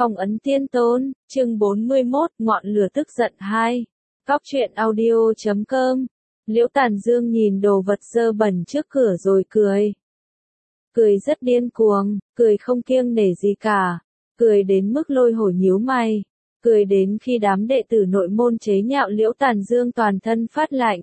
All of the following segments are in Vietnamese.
Phong ấn tiên tôn, chương 41, ngọn lửa tức giận 2. Cóc truyện audio.com. Liễu Tàn Dương nhìn đồ vật dơ bẩn trước cửa rồi cười. Cười rất điên cuồng, cười không kiêng nể gì cả. Cười đến mức Lôi Hổ nhíu mày. Cười đến khi đám đệ tử nội môn chế nhạo Liễu Tàn Dương toàn thân phát lạnh.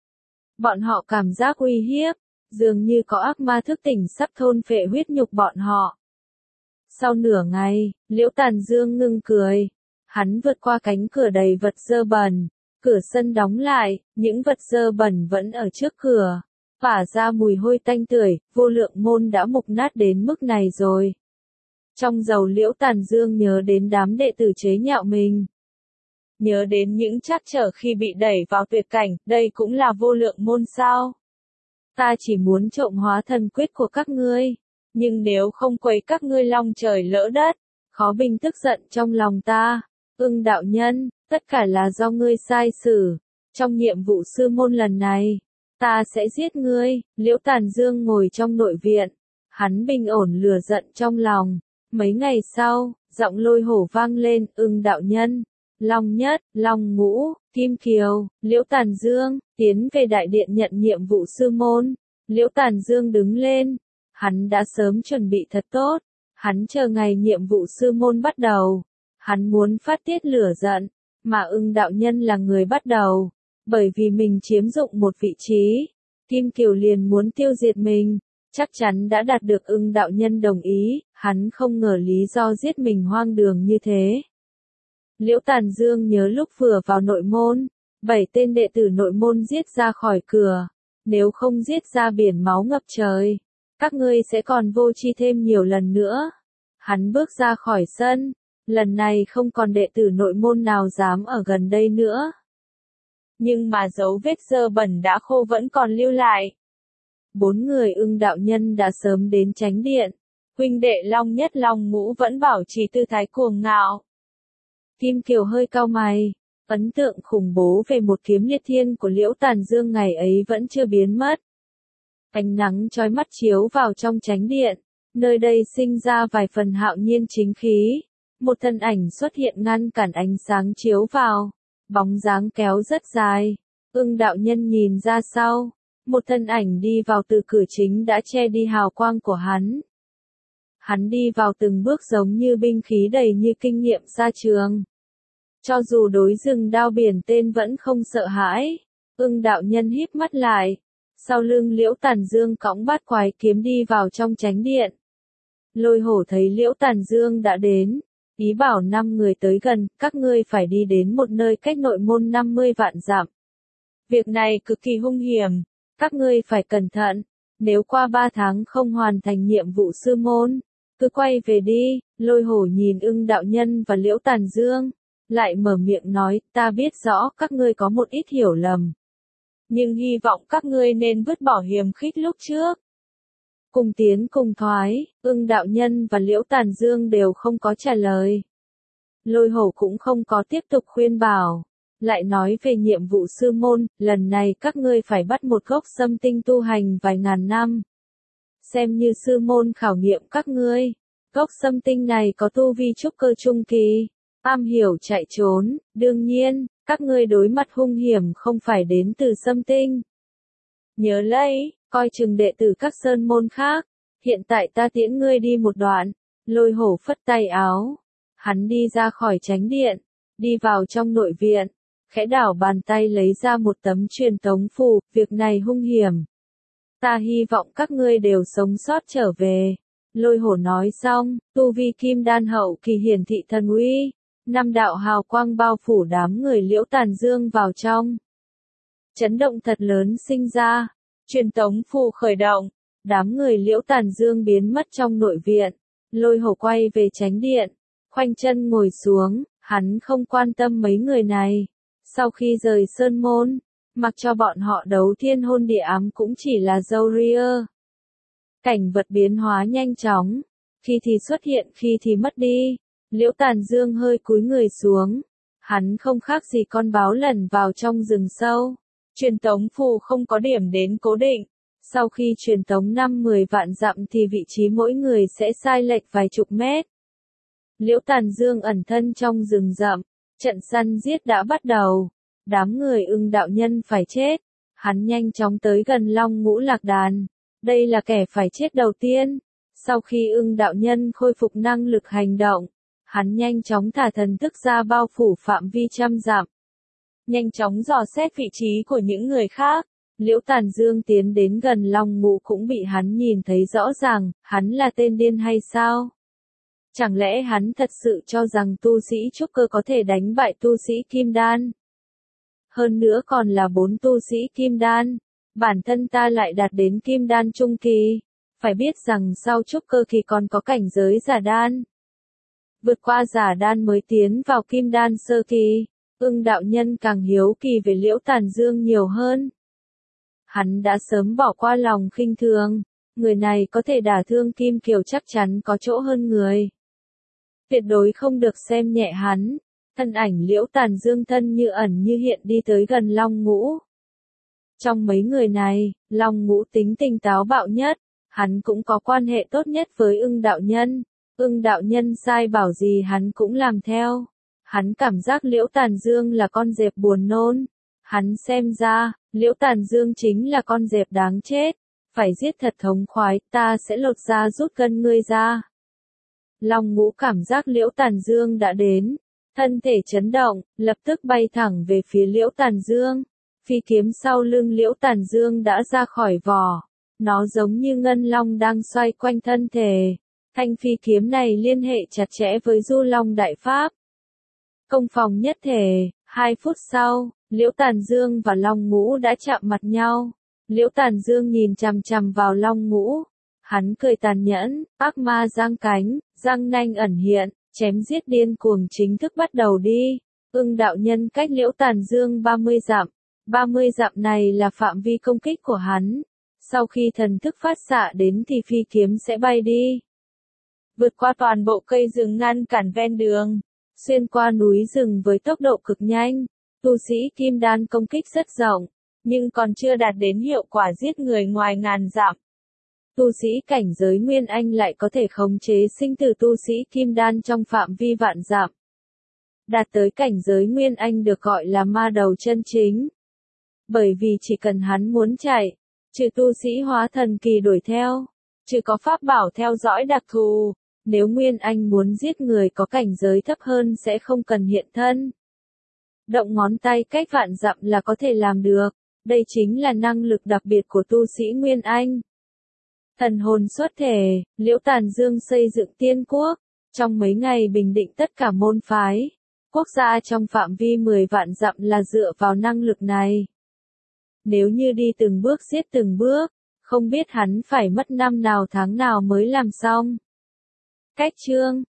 Bọn họ cảm giác uy hiếp, dường như có ác ma thức tỉnh sắp thôn phệ huyết nhục bọn họ. Sau nửa ngày, Liễu Tàn Dương ngưng cười. Hắn vượt qua cánh cửa đầy vật dơ bẩn. Cửa sân đóng lại, những vật dơ bẩn vẫn ở trước cửa. Phả ra mùi hôi tanh tưởi, Vô Lượng Môn đã mục nát đến mức này rồi. Trong đầu Liễu Tàn Dương nhớ đến đám đệ tử chế nhạo mình. Nhớ đến những trắc trở khi bị đẩy vào tuyệt cảnh, đây cũng là Vô Lượng Môn sao? Ta chỉ muốn trộm hóa thần quyết của các ngươi. Nhưng nếu không quấy các ngươi long trời lỡ đất, khó bình tức giận trong lòng ta. Ưng đạo nhân, tất cả là do ngươi sai xử. Trong nhiệm vụ sư môn lần này, ta sẽ giết ngươi. Liễu Tàn Dương ngồi trong nội viện. Hắn bình ổn lửa giận trong lòng. Mấy ngày sau, giọng Lôi Hổ vang lên, Ưng đạo nhân, Long Nhất, Long Ngũ, Kim Kiều, Liễu Tàn Dương, tiến về đại điện nhận nhiệm vụ sư môn. Liễu Tàn Dương đứng lên. Hắn đã sớm chuẩn bị thật tốt. Hắn chờ ngày nhiệm vụ sư môn bắt đầu. Hắn muốn phát tiết lửa giận. Mà Ưng đạo nhân là người bắt đầu. Bởi vì mình chiếm dụng một vị trí. Kim Kiều liền muốn tiêu diệt mình. Chắc chắn đã đạt được Ưng đạo nhân đồng ý. Hắn không ngờ lý do giết mình hoang đường như thế. Liễu Tàn Dương nhớ lúc vừa vào nội môn. 7 tên đệ tử nội môn giết ra khỏi cửa. Nếu không giết ra biển máu ngập trời, các ngươi sẽ còn vô tri thêm nhiều lần nữa. Hắn bước ra khỏi sân. Lần này không còn đệ tử nội môn nào dám ở gần đây nữa. Nhưng mà dấu vết dơ bẩn đã khô vẫn còn lưu lại. 4 người Ưng đạo nhân đã sớm đến chánh điện. Huynh đệ Long Nhất Long Ngũ vẫn bảo trì tư thái cuồng ngạo. Kim Kiều hơi cau mày. Ấn tượng khủng bố về một kiếm liệt thiên của Liễu Tàn Dương ngày ấy vẫn chưa biến mất. Ánh nắng chói mắt chiếu vào trong chánh điện. Nơi đây sinh ra vài phần hạo nhiên chính khí. Một thân ảnh xuất hiện ngăn cản ánh sáng chiếu vào. Bóng dáng kéo rất dài. Ưng đạo nhân nhìn ra sau. Một thân ảnh đi vào từ cửa chính đã che đi hào quang của hắn. Hắn đi vào từng bước giống như binh khí đầy như kinh nghiệm ra trường. Cho dù đối rừng đao biển tên vẫn không sợ hãi. Ưng đạo nhân híp mắt lại. Sau lưng Liễu Tàn Dương cõng bát quái kiếm đi vào trong chánh điện. Lôi Hổ thấy Liễu Tàn Dương đã đến. Ý bảo 5 người tới gần, các ngươi phải đi đến một nơi cách nội môn 50 vạn dặm. Việc này cực kỳ hung hiểm. Các ngươi phải cẩn thận. Nếu qua 3 tháng không hoàn thành nhiệm vụ sư môn, cứ quay về đi. Lôi Hổ nhìn Ưng đạo nhân và Liễu Tàn Dương. Lại mở miệng nói, ta biết rõ các ngươi có một ít hiểu lầm. Nhưng hy vọng các ngươi nên vứt bỏ hiềm khích lúc trước. Cùng tiến cùng thoái, Ưng đạo nhân và Liễu Tàn Dương đều không có trả lời. Lôi Hổ cũng không có tiếp tục khuyên bảo. Lại nói về nhiệm vụ sư môn, lần này các ngươi phải bắt một gốc sâm tinh tu hành vài ngàn năm. Xem như sư môn khảo nghiệm các ngươi. Gốc sâm tinh này có tu vi trúc cơ trung kỳ. Am hiểu chạy trốn, đương nhiên, các ngươi đối mặt hung hiểm không phải đến từ sâm tinh. Nhớ lấy, coi chừng đệ tử các sơn môn khác. Hiện tại ta tiễn ngươi đi một đoạn. Lôi Hổ phất tay áo. Hắn đi ra khỏi chánh điện. Đi vào trong nội viện. Khẽ đảo bàn tay lấy ra một tấm truyền tống phù. Việc này hung hiểm. Ta hy vọng các ngươi đều sống sót trở về. Lôi Hổ nói xong, tu vi kim đan hậu kỳ hiển thị thần uy. 5 đạo hào quang bao phủ đám người Liễu Tàn Dương vào trong. Chấn động thật lớn sinh ra. Truyền tống phù khởi động. Đám người Liễu Tàn Dương biến mất trong nội viện. Lôi Hổ quay về chánh điện. Khoanh chân ngồi xuống. Hắn không quan tâm mấy người này. Sau khi rời sơn môn, mặc cho bọn họ đấu thiên hôn địa ám cũng chỉ là dâu ria. Cảnh vật biến hóa nhanh chóng. Khi thì xuất hiện, khi thì mất đi. Liễu Tàn Dương hơi cúi người xuống. Hắn không khác gì con báo lẩn vào trong rừng sâu. Truyền tống phù không có điểm đến cố định. Sau khi truyền tống 5-10 vạn dặm thì vị trí mỗi người sẽ sai lệch vài chục mét. Liễu Tàn Dương ẩn thân trong rừng rậm, trận săn giết đã bắt đầu, đám người Ưng đạo nhân phải chết, hắn nhanh chóng tới gần Long Ngũ Lạc Đàn, đây là kẻ phải chết đầu tiên. Sau khi Ưng đạo nhân khôi phục năng lực hành động, hắn nhanh chóng thả thần thức ra bao phủ phạm vi trăm dặm. Nhanh chóng dò xét vị trí của những người khác, Liễu Tàn Dương tiến đến gần Long Ngũ cũng bị hắn nhìn thấy rõ ràng, hắn là tên điên hay sao? Chẳng lẽ hắn thật sự cho rằng tu sĩ trúc cơ có thể đánh bại tu sĩ kim đan? Hơn nữa còn là 4 tu sĩ kim đan, bản thân ta lại đạt đến kim đan trung kỳ, phải biết rằng sau trúc cơ kỳ còn có cảnh giới giả đan. Vượt qua giả đan mới tiến vào kim đan sơ kỳ, Ưng đạo nhân càng hiếu kỳ về Liễu Tàn Dương nhiều hơn. Hắn đã sớm bỏ qua lòng khinh thường, người này có thể đả thương Kim Kiều chắc chắn có chỗ hơn người. Tuyệt đối không được xem nhẹ hắn. Thân ảnh Liễu Tàn Dương thân như ẩn như hiện đi tới gần Long Ngũ. Trong mấy người này, Long Ngũ tính tình táo bạo nhất, hắn cũng có quan hệ tốt nhất với Ưng đạo nhân. Ưng đạo nhân sai bảo gì hắn cũng làm theo. Hắn cảm giác Liễu Tàn Dương là con dẹp buồn nôn. Hắn xem ra, Liễu Tàn Dương chính là con dẹp đáng chết. Phải giết thật thống khoái, ta sẽ lột da rút gân ngươi ra. Long Ngũ cảm giác Liễu Tàn Dương đã đến. Thân thể chấn động, lập tức bay thẳng về phía Liễu Tàn Dương. Phi kiếm sau lưng Liễu Tàn Dương đã ra khỏi vỏ. Nó giống như ngân long đang xoay quanh thân thể. Thanh phi kiếm này liên hệ chặt chẽ với Du Long Đại Pháp. Công phòng nhất thể, 2 phút sau, Liễu Tàn Dương và Long Ngũ đã chạm mặt nhau. Liễu Tàn Dương nhìn chằm chằm vào Long Ngũ. Hắn cười tàn nhẫn, ác ma giang cánh, răng nanh ẩn hiện, chém giết điên cuồng chính thức bắt đầu đi. Ưng đạo nhân cách Liễu Tàn Dương 30 dặm. 30 dặm này là phạm vi công kích của hắn. Sau khi thần thức phát xạ đến thì phi kiếm sẽ bay đi. Vượt qua toàn bộ cây rừng ngăn cản ven đường. Xuyên qua núi rừng với tốc độ cực nhanh. Tu sĩ kim đan công kích rất rộng, nhưng còn chưa đạt đến hiệu quả giết người ngoài ngàn dặm. Tu sĩ cảnh giới Nguyên Anh lại có thể khống chế sinh tử tu sĩ kim đan trong phạm vi vạn dặm. Đạt tới cảnh giới Nguyên Anh được gọi là ma đầu chân chính. Bởi vì chỉ cần hắn muốn chạy, trừ tu sĩ hóa thần kỳ đuổi theo, trừ có pháp bảo theo dõi đặc thù, nếu Nguyên Anh muốn giết người có cảnh giới thấp hơn sẽ không cần hiện thân. Động ngón tay cách vạn dặm là có thể làm được, đây chính là năng lực đặc biệt của tu sĩ Nguyên Anh. Thần hồn xuất thể, Liễu Tàn Dương xây dựng tiên quốc, trong mấy ngày bình định tất cả môn phái, quốc gia trong phạm vi 10 vạn dặm là dựa vào năng lực này. Nếu như đi từng bước giết từng bước, không biết hắn phải mất năm nào tháng nào mới làm xong. Cách chương